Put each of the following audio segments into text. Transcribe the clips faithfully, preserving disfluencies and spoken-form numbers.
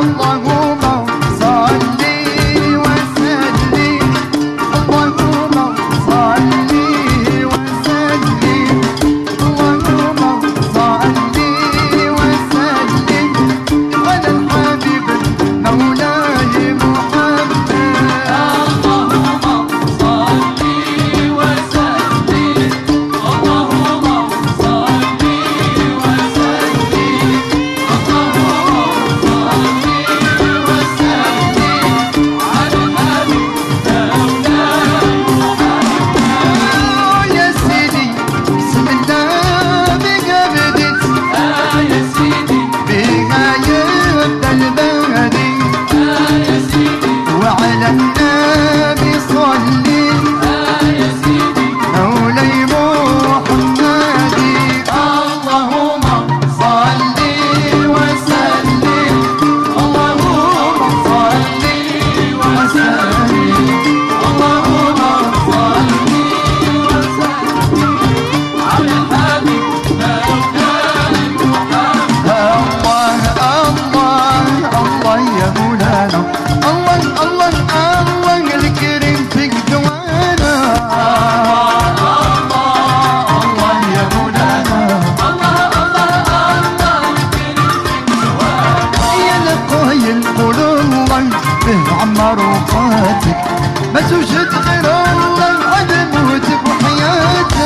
عمر وفاتك ما توجد غير الله عاد موت بحياتك.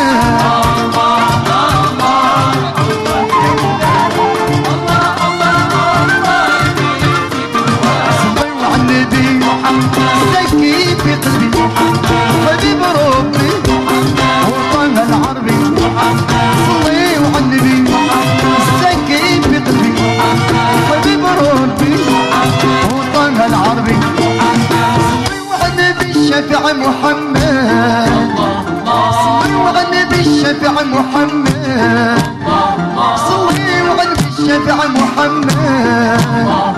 صلوا على النبي محمد زكي في قلبي حبيب ربي وطن العربي. صلوا على النبي زكي في قلبي حبيب ربي وطن العربي. الشفيع محمد صلوا على النبي الشفيع محمد صلوا على النبي الشفيع محمد